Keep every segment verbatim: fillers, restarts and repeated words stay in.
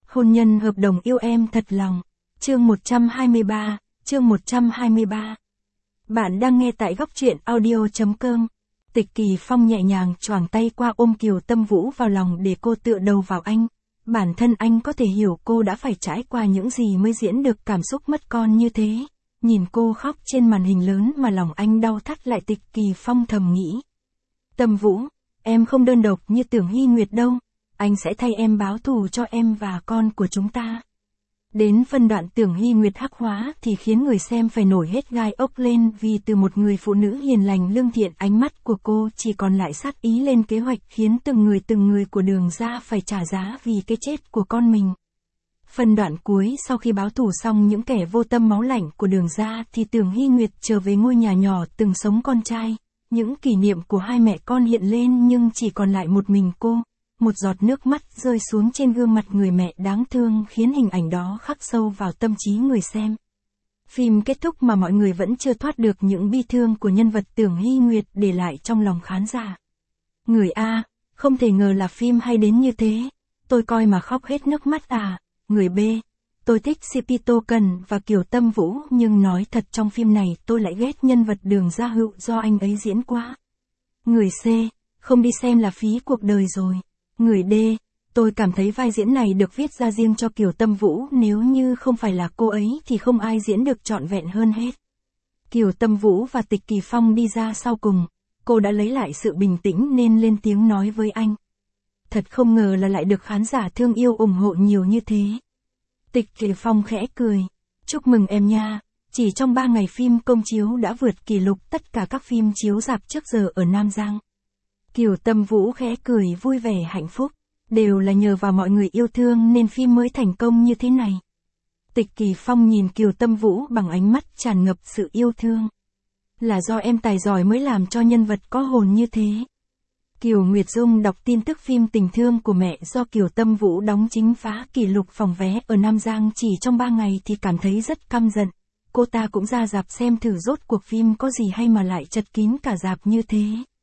Hôn nhân hợp đồng yêu em thật lòng. Chương một trăm hai mươi ba, chương một trăm hai mươi ba. Bạn đang nghe tại góc truyện audio chấm com. Tịch Kỳ Phong nhẹ nhàng choàng tay qua ôm Kiều Tâm Vũ vào lòng để cô tựa đầu vào anh. Bản thân anh có thể hiểu cô đã phải trải qua những gì mới diễn được cảm xúc mất con như thế. Nhìn cô khóc trên màn hình lớn mà lòng anh đau thắt lại. Tịch Kỳ Phong thầm nghĩ. Tâm Vũ, em không đơn độc như Tưởng Hy Nguyệt đâu. Anh sẽ thay em báo thù cho em và con của chúng ta. Đến phân đoạn Tưởng Hy Nguyệt hắc hóa thì khiến người xem phải nổi hết gai ốc lên, vì từ một người phụ nữ hiền lành lương thiện, ánh mắt của cô chỉ còn lại sát ý lên kế hoạch khiến từng người từng người của Đường gia phải trả giá vì cái chết của con mình. Phân đoạn cuối, sau khi báo thù xong những kẻ vô tâm máu lạnh của Đường gia thì Tưởng Hy Nguyệt trở về ngôi nhà nhỏ từng sống con trai. Những kỷ niệm của hai mẹ con hiện lên nhưng chỉ còn lại một mình cô. Một giọt nước mắt rơi xuống trên gương mặt người mẹ đáng thương khiến hình ảnh đó khắc sâu vào tâm trí người xem. Phim kết thúc mà mọi người vẫn chưa thoát được những bi thương của nhân vật Tưởng Hy Nguyệt để lại trong lòng khán giả. Người A, không thể ngờ là phim hay đến như thế. Tôi coi mà khóc hết nước mắt à. Người B, tôi thích xê pê Tô Cần và Kiều Tâm Vũ, nhưng nói thật trong phim này tôi lại ghét nhân vật Đường Gia Hữu do anh ấy diễn quá. Người C, không đi xem là phí cuộc đời rồi. Người D, tôi cảm thấy vai diễn này được viết ra riêng cho Kiều Tâm Vũ, nếu như không phải là cô ấy thì không ai diễn được trọn vẹn hơn hết. Kiều Tâm Vũ và Tịch Kỳ Phong đi ra sau cùng, cô đã lấy lại sự bình tĩnh nên lên tiếng nói với anh. Thật không ngờ là lại được khán giả thương yêu ủng hộ nhiều như thế. Tịch Kỳ Phong khẽ cười. Chúc mừng em nha, chỉ trong ba ngày phim công chiếu đã vượt kỷ lục tất cả các phim chiếu rạp trước giờ ở Nam Giang. Kiều Tâm Vũ khẽ cười vui vẻ hạnh phúc. Đều là nhờ vào mọi người yêu thương nên phim mới thành công như thế này. Tịch Kỳ Phong nhìn Kiều Tâm Vũ bằng ánh mắt tràn ngập sự yêu thương. Là do em tài giỏi mới làm cho nhân vật có hồn như thế. Kiều Nguyệt Dung đọc tin tức phim Tình Thương của Mẹ do Kiều Tâm Vũ đóng chính phá kỷ lục phòng vé ở Nam Giang chỉ trong ba ngày thì cảm thấy rất căm giận. Cô ta cũng ra rạp xem thử rốt cuộc phim có gì hay mà lại chật kín cả rạp như thế.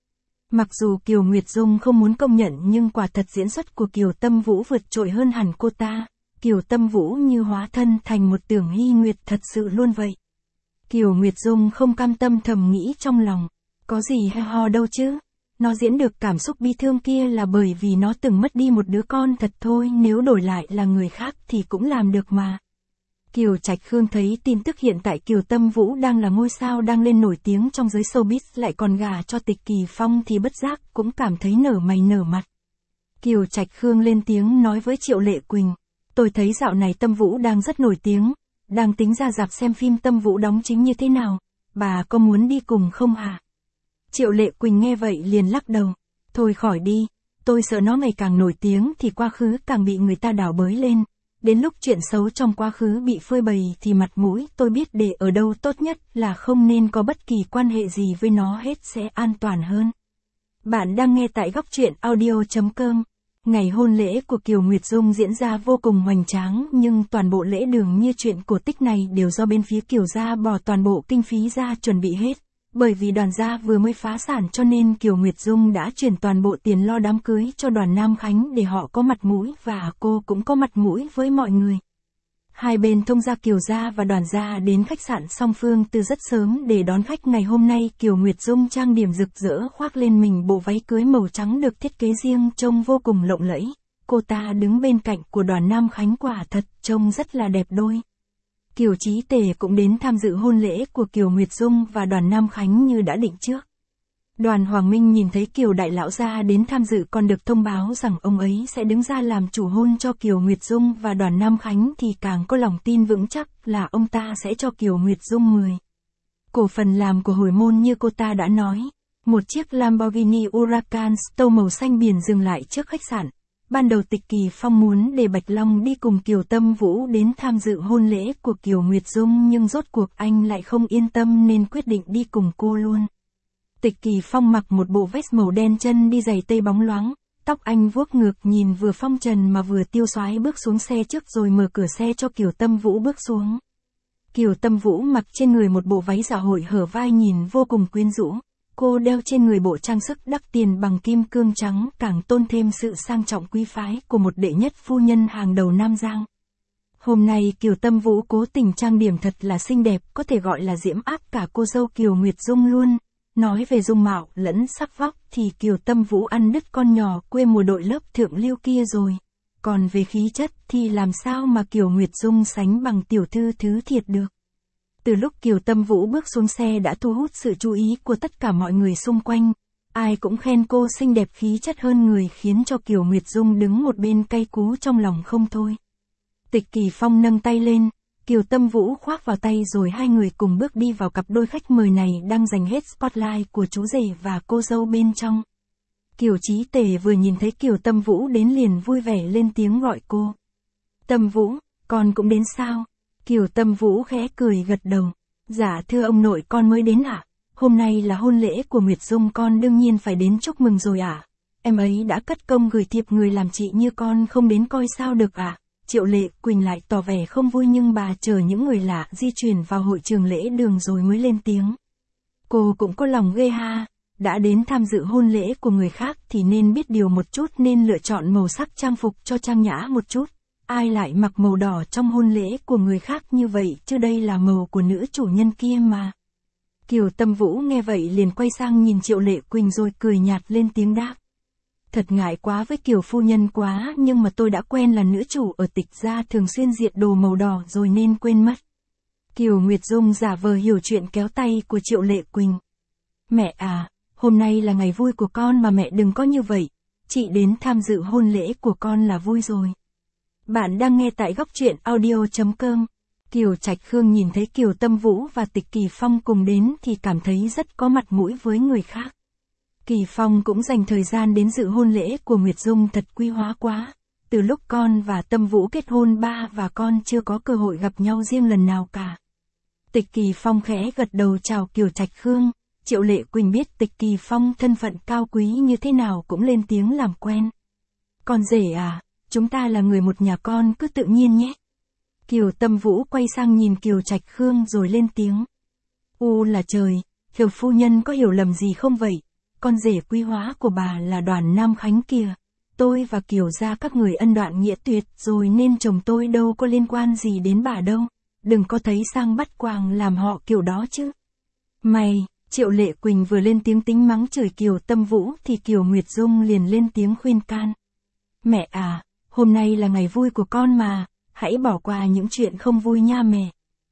Mặc dù Kiều Nguyệt Dung không muốn công nhận nhưng quả thật diễn xuất của Kiều Tâm Vũ vượt trội hơn hẳn cô ta. Kiều Tâm Vũ như hóa thân thành một Tưởng Hy Nguyệt thật sự luôn vậy. Kiều Nguyệt Dung không cam tâm thầm nghĩ trong lòng. Có gì hay ho đâu chứ. Nó diễn được cảm xúc bi thương kia là bởi vì nó từng mất đi một đứa con thật thôi, nếu đổi lại là người khác thì cũng làm được mà. Kiều Trạch Khương thấy tin tức hiện tại Kiều Tâm Vũ đang là ngôi sao đang lên nổi tiếng trong giới showbiz lại còn gả cho Tịch Kỳ Phong thì bất giác cũng cảm thấy nở mày nở mặt. Kiều Trạch Khương lên tiếng nói với Triệu Lệ Quỳnh. Tôi thấy dạo này Tâm Vũ đang rất nổi tiếng, đang tính ra rạp xem phim Tâm Vũ đóng chính như thế nào, bà có muốn đi cùng không hả? Triệu Lệ Quỳnh nghe vậy liền lắc đầu. Thôi khỏi đi, tôi sợ nó ngày càng nổi tiếng thì quá khứ càng bị người ta đào bới lên. Đến lúc chuyện xấu trong quá khứ bị phơi bày thì mặt mũi tôi biết để ở đâu, tốt nhất là không nên có bất kỳ quan hệ gì với nó hết sẽ an toàn hơn. Bạn đang nghe tại góc truyện audio chấm com. Ngày hôn lễ của Kiều Nguyệt Dung diễn ra vô cùng hoành tráng, nhưng toàn bộ lễ đường như chuyện cổ tích này đều do bên phía Kiều gia bỏ toàn bộ kinh phí ra chuẩn bị hết. Bởi vì Đoàn gia vừa mới phá sản cho nên Kiều Nguyệt Dung đã chuyển toàn bộ tiền lo đám cưới cho Đoàn Nam Khánh để họ có mặt mũi và cô cũng có mặt mũi với mọi người. Hai bên thông gia Kiều gia và Đoàn gia đến khách sạn Song Phương từ rất sớm để đón khách. Ngày hôm nay Kiều Nguyệt Dung trang điểm rực rỡ, khoác lên mình bộ váy cưới màu trắng được thiết kế riêng trông vô cùng lộng lẫy. Cô ta đứng bên cạnh của Đoàn Nam Khánh quả thật trông rất là đẹp đôi. Kiều Chí Tề cũng đến tham dự hôn lễ của Kiều Nguyệt Dung và Đoàn Nam Khánh như đã định trước. Đoàn Hoàng Minh nhìn thấy Kiều đại lão gia đến tham dự còn được thông báo rằng ông ấy sẽ đứng ra làm chủ hôn cho Kiều Nguyệt Dung và Đoàn Nam Khánh thì càng có lòng tin vững chắc là ông ta sẽ cho Kiều Nguyệt Dung mười cổ phần làm của hồi môn như cô ta đã nói. Một chiếc Lamborghini Huracan Stone màu xanh biển dừng lại trước khách sạn. Ban đầu Tịch Kỳ Phong muốn để Bạch Long đi cùng Kiều Tâm Vũ đến tham dự hôn lễ của Kiều Nguyệt Dung, nhưng rốt cuộc anh lại không yên tâm nên quyết định đi cùng cô luôn. Tịch Kỳ Phong mặc một bộ vest màu đen, chân đi giày tây bóng loáng, tóc anh vuốt ngược nhìn vừa phong trần mà vừa tiêu xoái bước xuống xe trước rồi mở cửa xe cho Kiều Tâm Vũ bước xuống. Kiều Tâm Vũ mặc trên người một bộ váy dạ hội hở vai nhìn vô cùng quyến rũ. cô đeo trên người bộ trang sức đắt tiền bằng kim cương trắng càng tôn thêm sự sang trọng quý phái của một đệ nhất phu nhân hàng đầu Nam Giang. Hôm nay Kiều Tâm Vũ cố tình trang điểm thật là xinh đẹp, có thể gọi là diễm áp cả cô dâu Kiều Nguyệt Dung luôn. Nói về dung mạo lẫn sắc vóc thì Kiều Tâm Vũ ăn đứt con nhỏ quê mùa đội lớp thượng lưu kia rồi. Còn về khí chất thì làm sao mà Kiều Nguyệt Dung sánh bằng tiểu thư Thứ Thiệt được. Từ lúc Kiều Tâm Vũ bước xuống xe đã thu hút sự chú ý của tất cả mọi người xung quanh. Ai cũng khen cô xinh đẹp khí chất hơn người, khiến cho Kiều Nguyệt Dung đứng một bên cay cú trong lòng không thôi. Tịch Kỳ Phong nâng tay lên, Kiều Tâm Vũ khoác vào tay rồi hai người cùng bước đi vào cặp đôi khách mời này đang dành hết spotlight của chú rể và cô dâu bên trong. Kiều Chí Tề vừa nhìn thấy Kiều Tâm Vũ đến liền vui vẻ lên tiếng gọi cô. Tâm Vũ, con cũng đến sao? Kiều Tâm Vũ khẽ cười gật đầu. Dạ thưa ông nội, con mới đến ạ. À? Hôm nay là hôn lễ của Nguyệt Dung, con đương nhiên phải đến chúc mừng rồi ạ. À? Em ấy đã cất công gửi thiệp, người làm chị như con không đến coi sao được ạ. À? Triệu Lệ Quỳnh lại tỏ vẻ không vui, nhưng bà chờ những người lạ di chuyển vào hội trường lễ đường rồi mới lên tiếng. Cô cũng có lòng ghê ha, đã đến tham dự hôn lễ của người khác thì nên biết điều một chút, nên lựa chọn màu sắc trang phục cho trang nhã một chút. Ai lại mặc màu đỏ trong hôn lễ của người khác như vậy chứ, đây là màu của nữ chủ nhân kia mà. Kiều Tâm Vũ nghe vậy liền quay sang nhìn Triệu Lệ Quỳnh rồi cười nhạt lên tiếng đáp. Thật ngại quá với Kiều phu nhân quá, nhưng mà tôi đã quen là nữ chủ ở Tịch gia thường xuyên diện đồ màu đỏ rồi nên quên mất. Kiều Nguyệt Dung giả vờ hiểu chuyện kéo tay của Triệu Lệ Quỳnh. Mẹ à, hôm nay là ngày vui của con mà mẹ đừng có như vậy. Chị đến tham dự hôn lễ của con là vui rồi. Bạn đang nghe tại góc truyện audio chấm com. Kiều Trạch Khương nhìn thấy Kiều Tâm Vũ và Tịch Kỳ Phong cùng đến thì cảm thấy rất có mặt mũi với người khác. Kỳ Phong cũng dành thời gian đến dự hôn lễ của Nguyệt Dung thật quý hóa quá. Từ lúc con và Tâm Vũ kết hôn, ba và con chưa có cơ hội gặp nhau riêng lần nào cả. Tịch Kỳ Phong khẽ gật đầu chào Kiều Trạch Khương. Triệu Lệ Quỳnh biết Tịch Kỳ Phong thân phận cao quý như thế nào cũng lên tiếng làm quen. Con rể à, chúng ta là người một nhà, con cứ tự nhiên nhé. Kiều Tâm Vũ quay sang nhìn Kiều Trạch Khương rồi lên tiếng. U là trời, Kiều phu nhân có hiểu lầm gì không vậy? Con rể quý hóa của bà là Đoàn Nam Khánh kìa. Tôi và Kiều gia các người ân đoạn nghĩa tuyệt rồi nên chồng tôi đâu có liên quan gì đến bà đâu. Đừng có thấy sang bắt quàng làm họ kiểu đó chứ. Mày, Triệu Lệ Quỳnh vừa lên tiếng tính mắng chửi Kiều Tâm Vũ thì Kiều Nguyệt Dung liền lên tiếng khuyên can. Mẹ à, hôm nay là ngày vui của con mà, hãy bỏ qua những chuyện không vui nha mẹ.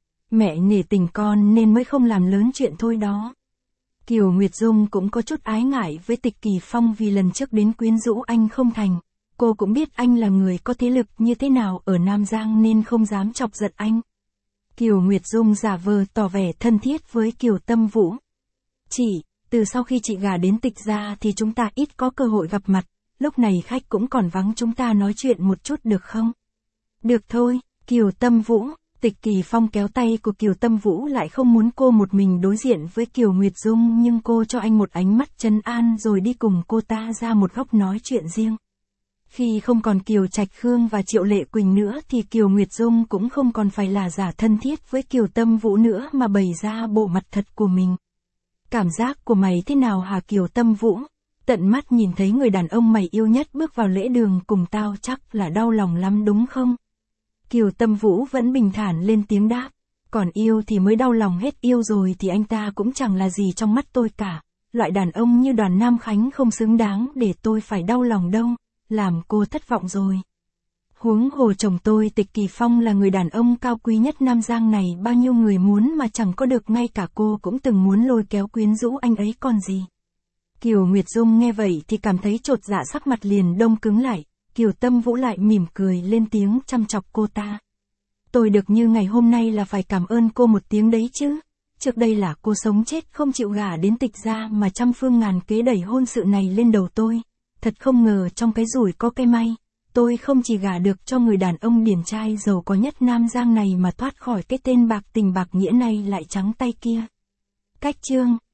Mẹ nể tình con nên mới không làm lớn chuyện thôi đó. Kiều Nguyệt Dung cũng có chút ái ngại với Tịch Kỳ Phong vì lần trước đến quyến rũ anh không thành. Cô cũng biết anh là người có thế lực như thế nào ở Nam Giang nên không dám chọc giận anh. Kiều Nguyệt Dung giả vờ tỏ vẻ thân thiết với Kiều Tâm Vũ. Chị, từ sau khi chị gả đến Tịch gia thì chúng ta ít có cơ hội gặp mặt, lúc này khách cũng còn vắng, chúng ta nói chuyện một chút được không? Được thôi, Kiều Tâm Vũ. Tịch Kỳ Phong kéo tay của Kiều Tâm Vũ lại, không muốn cô một mình đối diện với Kiều Nguyệt Dung, nhưng cô cho anh một ánh mắt trấn an rồi đi cùng cô ta ra một góc nói chuyện riêng. Khi không còn Kiều Trạch Khương và Triệu Lệ Quỳnh nữa thì Kiều Nguyệt Dung cũng không còn phải là giả thân thiết với Kiều Tâm Vũ nữa mà bày ra bộ mặt thật của mình. Cảm giác của mày thế nào hả Kiều Tâm Vũ? Tận mắt nhìn thấy người đàn ông mày yêu nhất bước vào lễ đường cùng tao chắc là đau lòng lắm đúng không? Kiều Tâm Vũ vẫn bình thản lên tiếng đáp. Còn yêu thì mới đau lòng, hết yêu rồi thì anh ta cũng chẳng là gì trong mắt tôi cả. Loại đàn ông như Đoàn Nam Khánh không xứng đáng để tôi phải đau lòng đâu. Làm cô thất vọng rồi. Huống hồ chồng tôi Tịch Kỳ Phong là người đàn ông cao quý nhất Nam Giang này, bao nhiêu người muốn mà chẳng có được, ngay cả cô cũng từng muốn lôi kéo quyến rũ anh ấy còn gì. Kiều Nguyệt Dung nghe vậy thì cảm thấy chột dạ, sắc mặt liền đông cứng lại. Kiều Tâm Vũ lại mỉm cười lên tiếng chăm chọc cô ta. Tôi được như ngày hôm nay là phải cảm ơn cô một tiếng đấy chứ. Trước đây là cô sống chết không chịu gả đến Tịch gia mà trăm phương ngàn kế đẩy hôn sự này lên đầu tôi. Thật không ngờ trong cái rủi có cái may. Tôi không chỉ gả được cho người đàn ông điển trai giàu có nhất Nam Giang này mà thoát khỏi cái tên bạc tình bạc nghĩa này lại trắng tay kia. Cách chương